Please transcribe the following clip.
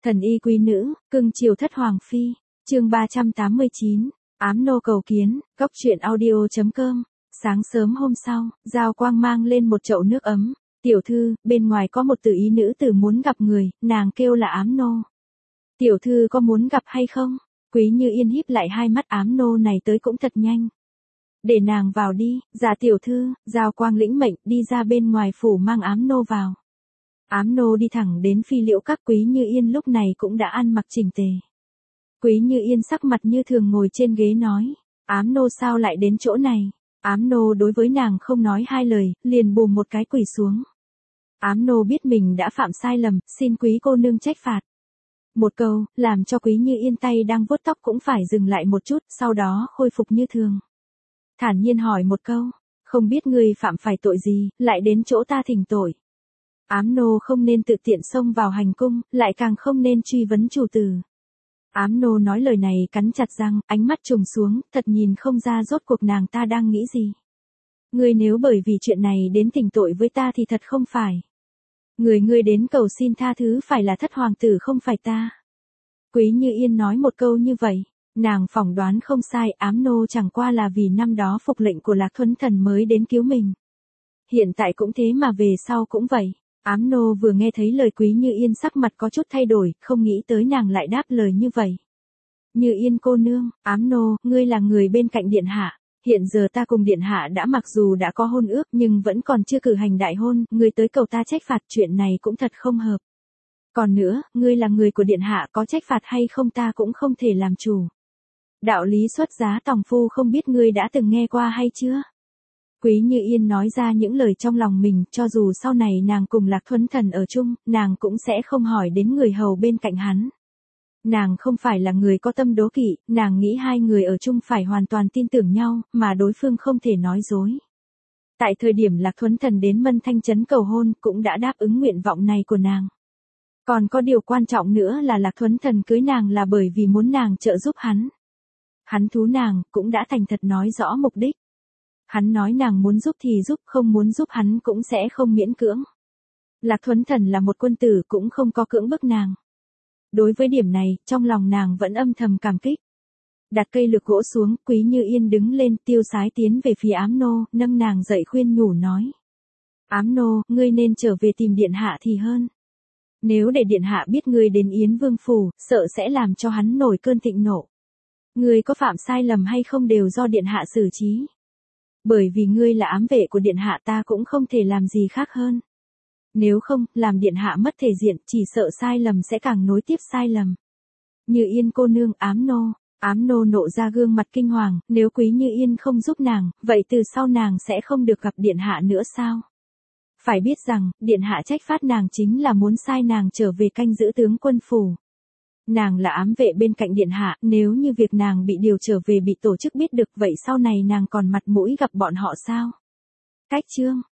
Thần y quý nữ, cưng chiều thất hoàng phi. Chương 389, ám nô cầu kiến. Góc truyện audio.com. Sáng sớm hôm sau, Giao Quang mang lên một chậu nước ấm. Tiểu thư, bên ngoài có một tử y nữ tử muốn gặp người, nàng kêu là ám nô. Tiểu thư có muốn gặp hay không? Quý Như Yên híp lại hai mắt, ám nô này tới cũng thật nhanh. Để nàng vào đi. Dạ tiểu thư. Giao Quang lĩnh mệnh đi ra bên ngoài phủ mang ám nô vào. Ám nô đi thẳng đến Phi Liễu Các. Quý Như Yên lúc này cũng đã ăn mặc chỉnh tề. Quý Như Yên sắc mặt như thường ngồi trên ghế nói, ám nô sao lại đến chỗ này? Ám nô đối với nàng không nói hai lời, liền bùm một cái quỳ xuống. Ám nô biết mình đã phạm sai lầm, xin quý cô nương trách phạt. Một câu, làm cho Quý Như Yên tay đang vuốt tóc cũng phải dừng lại một chút, sau đó khôi phục như thường. Thản nhiên hỏi một câu, không biết người phạm phải tội gì, lại đến chỗ ta thỉnh tội. Ám nô không nên tự tiện xông vào hành cung, lại càng không nên truy vấn chủ tử. Ám nô nói lời này cắn chặt răng, ánh mắt trùng xuống, thật nhìn không ra rốt cuộc nàng ta đang nghĩ gì. Ngươi nếu bởi vì chuyện này đến thỉnh tội với ta thì thật không phải. Ngươi đến cầu xin tha thứ phải là thất hoàng tử không phải ta. Quý Như Yên nói một câu như vậy, nàng phỏng đoán không sai, ám nô chẳng qua là vì năm đó phục lệnh của Lạc Thuấn Thần mới đến cứu mình. Hiện tại cũng thế mà về sau cũng vậy. Ám nô vừa nghe thấy lời Quý Như Yên sắc mặt có chút thay đổi, không nghĩ tới nàng lại đáp lời như vậy. Như Yên cô nương, ám nô, ngươi là người bên cạnh điện hạ. Hiện giờ ta cùng điện hạ đã mặc dù đã có hôn ước nhưng vẫn còn chưa cử hành đại hôn, ngươi tới cầu ta trách phạt chuyện này cũng thật không hợp. Còn nữa, ngươi là người của điện hạ có trách phạt hay không ta cũng không thể làm chủ. Đạo lý xuất giá tòng phu không biết ngươi đã từng nghe qua hay chưa? Quý Như Yên nói ra những lời trong lòng mình, cho dù sau này nàng cùng Lạc Thuấn Thần ở chung, nàng cũng sẽ không hỏi đến người hầu bên cạnh hắn. Nàng không phải là người có tâm đố kỵ, nàng nghĩ hai người ở chung phải hoàn toàn tin tưởng nhau, mà đối phương không thể nói dối. Tại thời điểm Lạc Thuấn Thần đến Mân Thanh Trấn cầu hôn, cũng đã đáp ứng nguyện vọng này của nàng. Còn có điều quan trọng nữa là Lạc Thuấn Thần cưới nàng là bởi vì muốn nàng trợ giúp hắn. Hắn thú nàng, cũng đã thành thật nói rõ mục đích. Hắn nói nàng muốn giúp thì giúp, không muốn giúp hắn cũng sẽ không miễn cưỡng. Lạc Thuấn Thần là một quân tử cũng không có cưỡng bức nàng. Đối với điểm này, trong lòng nàng vẫn âm thầm cảm kích. Đặt cây lược gỗ xuống, Quý Như Yên đứng lên, tiêu sái tiến về phía ám nô, nâng nàng dậy khuyên nhủ nói. Ám nô, ngươi nên trở về tìm điện hạ thì hơn. Nếu để điện hạ biết ngươi đến Yến Vương phủ, sợ sẽ làm cho hắn nổi cơn thịnh nộ. Ngươi có phạm sai lầm hay không đều do điện hạ xử trí. Bởi vì ngươi là ám vệ của điện hạ ta cũng không thể làm gì khác hơn. Nếu không, làm điện hạ mất thể diện, chỉ sợ sai lầm sẽ càng nối tiếp sai lầm. Như Yên cô nương, ám nô nộ ra gương mặt kinh hoàng, nếu Quý Như Yên không giúp nàng, vậy từ sau nàng sẽ không được gặp điện hạ nữa sao? Phải biết rằng, điện hạ trách phạt nàng chính là muốn sai nàng trở về canh giữ tướng quân phủ. Nàng là ám vệ bên cạnh điện hạ, nếu như việc nàng bị điều trở về bị tổ chức biết được vậy sau này nàng còn mặt mũi gặp bọn họ sao? Cách chương